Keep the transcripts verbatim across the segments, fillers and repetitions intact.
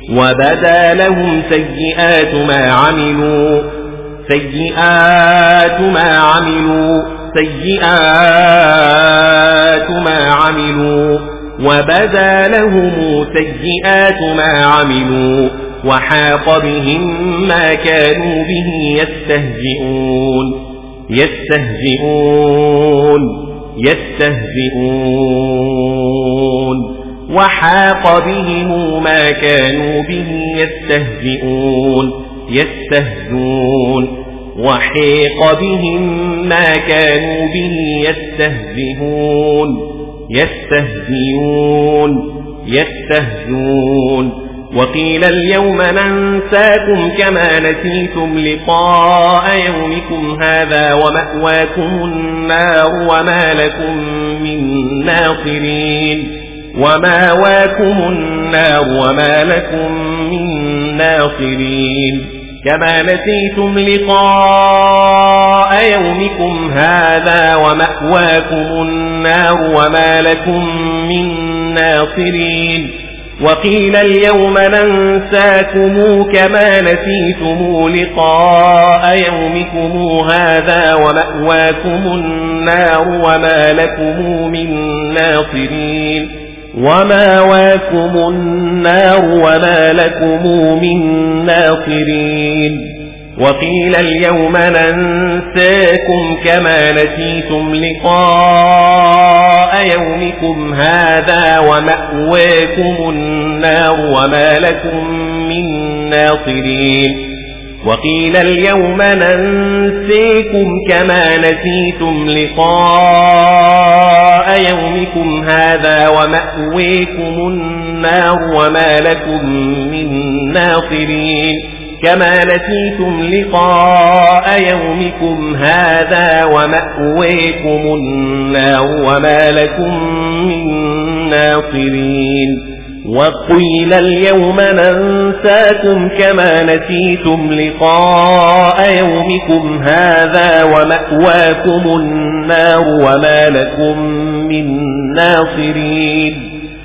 وبدا لهم سيئات ما عملوا سيئات ما عملوا سيئات ما عملوا وبدا لهم سيئات ما عملوا وحاق بهم ما كانوا به يستهزئون يستهزئون يستهزئون وحاق بهم ما كانوا به يستهزئون يستهزئون وحيق بهم ما كانوا به يستهزئون يستهزئون يستهزئون وقيل اليوم ننساكم كما نسيتم لقاء يومكم هذا ومأواكم النار وما لكم من ناصرين ومأواكم النار وما لكم من ناصرين كما نسيتم لقاء يومكم هذا ومأواكم النار وما لكم من ناصرين وقيل اليوم ننساكم كما نسيتم لقاء يومكم هذا ومأواكم النار وما لكم من ناصرين ومأواكم النار وما لكم من ناصرين وقيل اليوم ننساكم كما نسيتم لقاء يومكم هذا ومأواكم النار وما لكم من ناصرين وقيل اليوم ننسيكم كما نسيتم لقاء يومكم هذا ومأواكم النار وما لكم من ناصرين كما نسيتم لقاء يومكم هذا ومأواكم النار وما لكم من ناصرين وقيل اليوم ننساكم كما نسيتم لقاء يومكم هذا ومأواكم النار وما لكم من ناصرين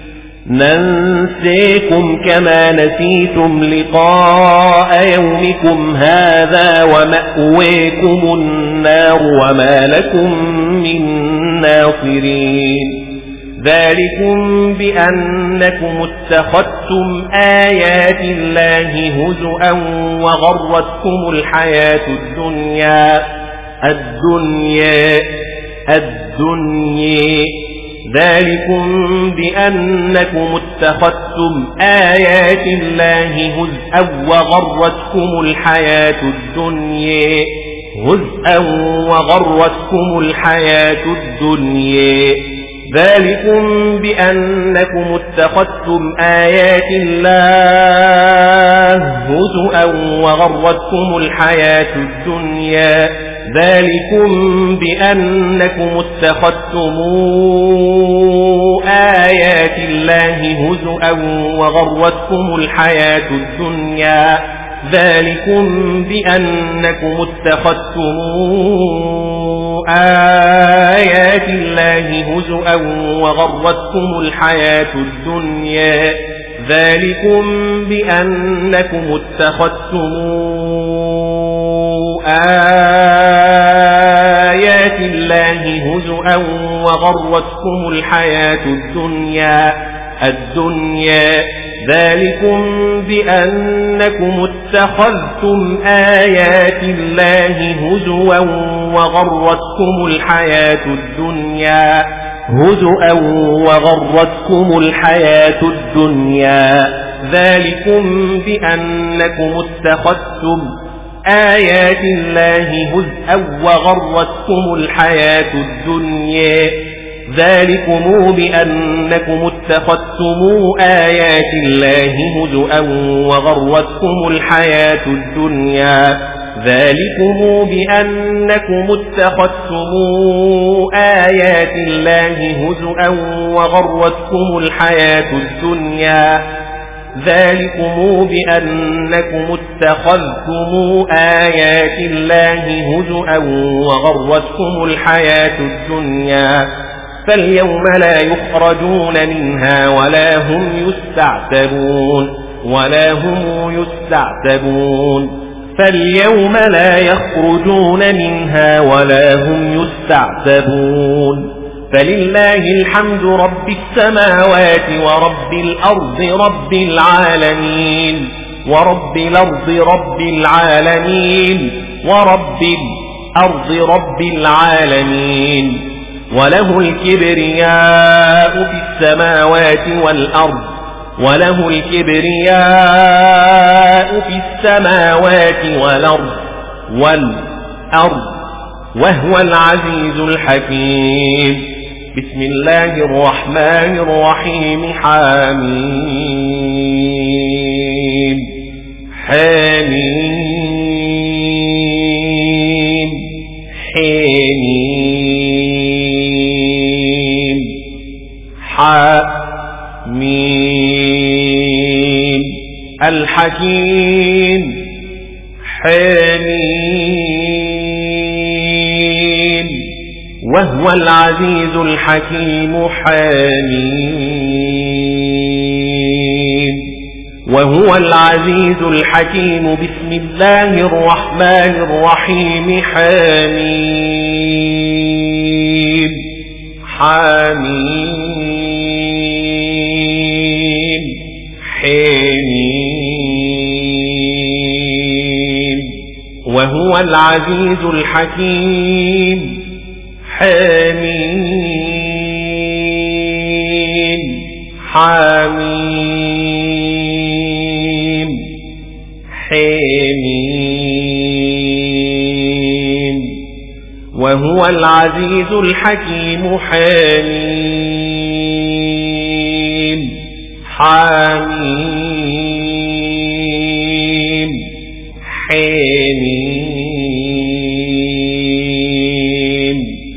ننسيكم كما نسيتم لقاء يومكم هذا ومأواكم النار وما لكم من ناصرين ذلكم بأنكم اتخذتم آيات الله هزؤا وغرتكم الحياة الدنيا الدنيا الدنيا ذلكم بأنكم اتخذتم آيات الله هزءا وغرتكم الحياة الدنيا هزءا وغرتكم الحياة الدنيا ذلكم بأنكم اتخذتم آيات الله هزءا وغرتكم الحياة الدنيا ذلكم بأنكم اتخذتم آيات الله هزءا وغرتكم الحياة الدنيا ذلكم بأنكم اتخذتم آيات الله هزءا وغرتكم الحياة الدنيا ذلكم بأنكم اتخذتم آيات الله هزءا وغرتكم الحياة الدنيا الدنيا ذلكم بأنكم اتخذتم آيات الله هزوا وغرتكم الحياة الدنيا هزوا وغرتكم الحياة الدنيا ذلكم بأنكم اتخذتم آيات الله هزءا وغرتكم الحياة الدنيا ذلكم بأنكم اتخذتم آيات الله هزءا وغرتكم الحياة الدنيا ذلكم بأنكم اتخذتم آيات الله هزءا وغرتكم الحياة الدنيا ذلكم بأنكم اتخذتم آيات الله هزءا وغرتكم الحياة الدنيا فاليوم لا يخرجون منها ولا هم يستعتبون ولا هم يستعتبون فاليوم لا يخرجون منها ولا هم يستعتبون فلله الحمد رب السماوات ورب الأرض رب العالمين ورب الأرض رب العالمين ورب الأرض رب العالمين وله الكبرياء في السماوات والأرض وله الكبرياء في السماوات والأرض والأرض وهو العزيز الحكيم بسم الله الرحمن الرحيم حميم حميم حميم حميم الحكيم حميم وهو العزيز الحكيم حميم وهو العزيز الحكيم بسم الله الرحمن الرحيم حميم حميم حميم وهو العزيز الحكيم حميم حميم حميم وهو العزيز الحكيم حميم حميم حميم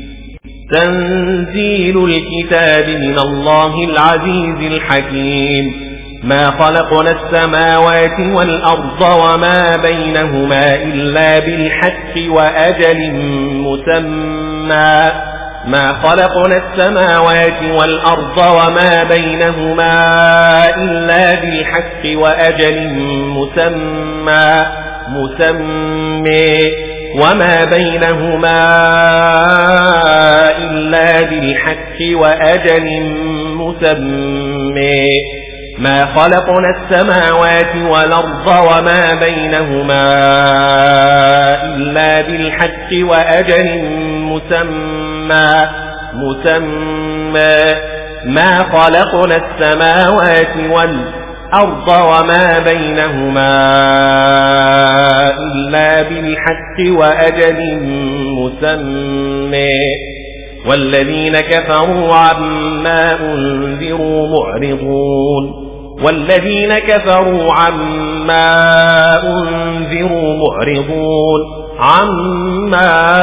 تنزيل الكتاب من الله العزيز الحكيم ما خلقنا السماوات والأرض وما بينهما إلا بالحق وأجل مسمى ما خلقنا السماوات والأرض وما بينهما إلا بالحق وأجل مسمى مسمى وما بينهما إلا بالحق وأجل مسمى ما خلقنا السماوات والأرض وما بينهما إلا بالحق وأجل مسمى مسمى ما خلقنا السماوات والأرض وما بينهما إلا بالحق وأجل مسمى والذين كفروا عما أنذروا معرضون والذين كفروا عما أنذروا معرضون عما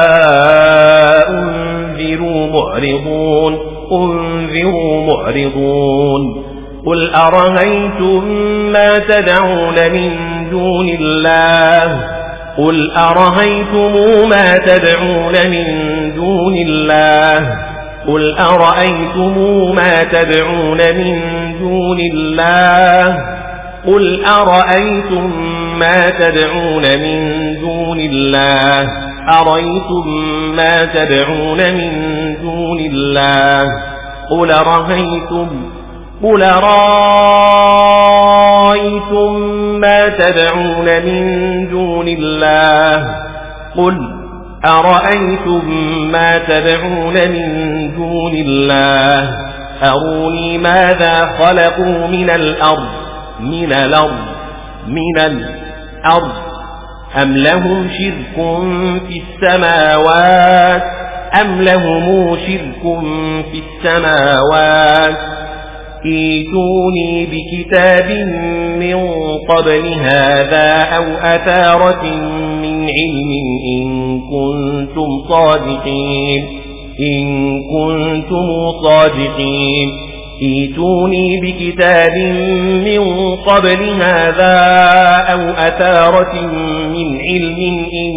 أنذروا معرضون أنذروا معرضون قل أرهيتم ما تدعون من دون الله قل أرهيتم ما تدعون من دون الله قل أرأيتم ما تدعون من دون الله قل أرأيتم ما تدعون من دون الله أرأيتم ما تدعون من دون الله قل أرأيتم قل أرأيتم ما تدعون من دون الله قل أرأيتم ما تدعون من دون الله أروني ماذا خلقوا من الأرض من الأرض من الأرض أم لهم شرك في السماوات أم لهم شرك في السماوات ائتوني بكتاب من قبل هذا أو أثارة من علم إن كنتم صادقين إن كنتم صادقين ائتوني بكتاب من قبل هذا أو أثارة من علم إن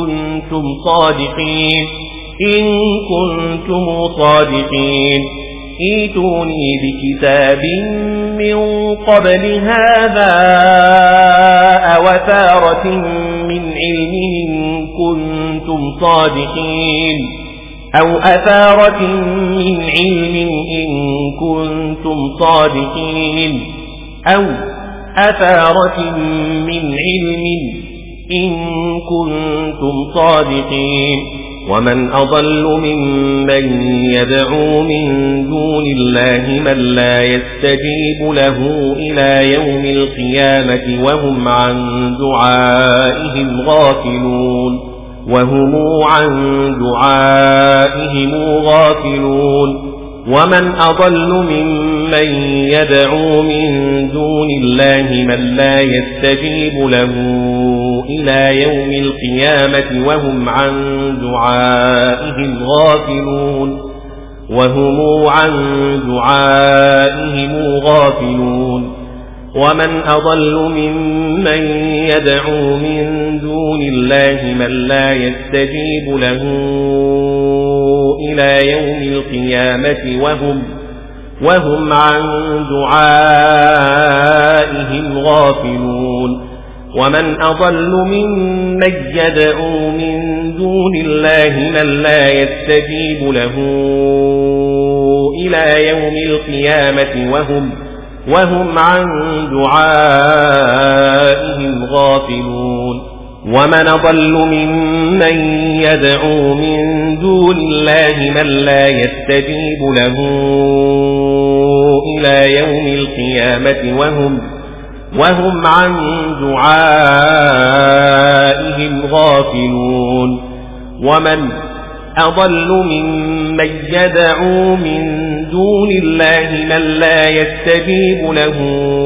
كنتم صادقين إن كنتم صادقين ائتوني بكتاب من قبل هذا أو أثارة من علم إن كنتم صادقين أو أثارة من علم إن كنتم صادقين أو أثارة من علم إن كنتم صادقين ومن أضل ممن يدعو من دون الله من لا يستجيب له إلى يوم القيامة وهم عن دعائهم غافلون وهم عن دعائهم غافلون ومن أضل ممن يدعو من دون الله من لا يستجيب له إلى يوم القيامة وهم عن دعائهم غافلون وهم عن دعائهم غافلون ومن أضل ممن يدعو من دون الله من لا يستجيب له إلى يوم القيامة وهم وهم عن دعائهم غافلون ومن أضل ممن يدعو من دون الله من لا يستجيب له إلى يوم القيامة وهم وهم عن دعائهم غافلون ومن أضل ممن يدعو من دون الله من لا يستجيب له إلى يوم القيامة وهم وهم عن دعائهم غافلون ومن أضل ممن يدعو من دون الله من لا يستجيب له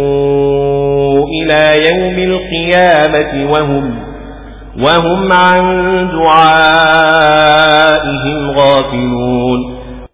إلى يوم القيامة وهم وهم عن دعائهم غافلون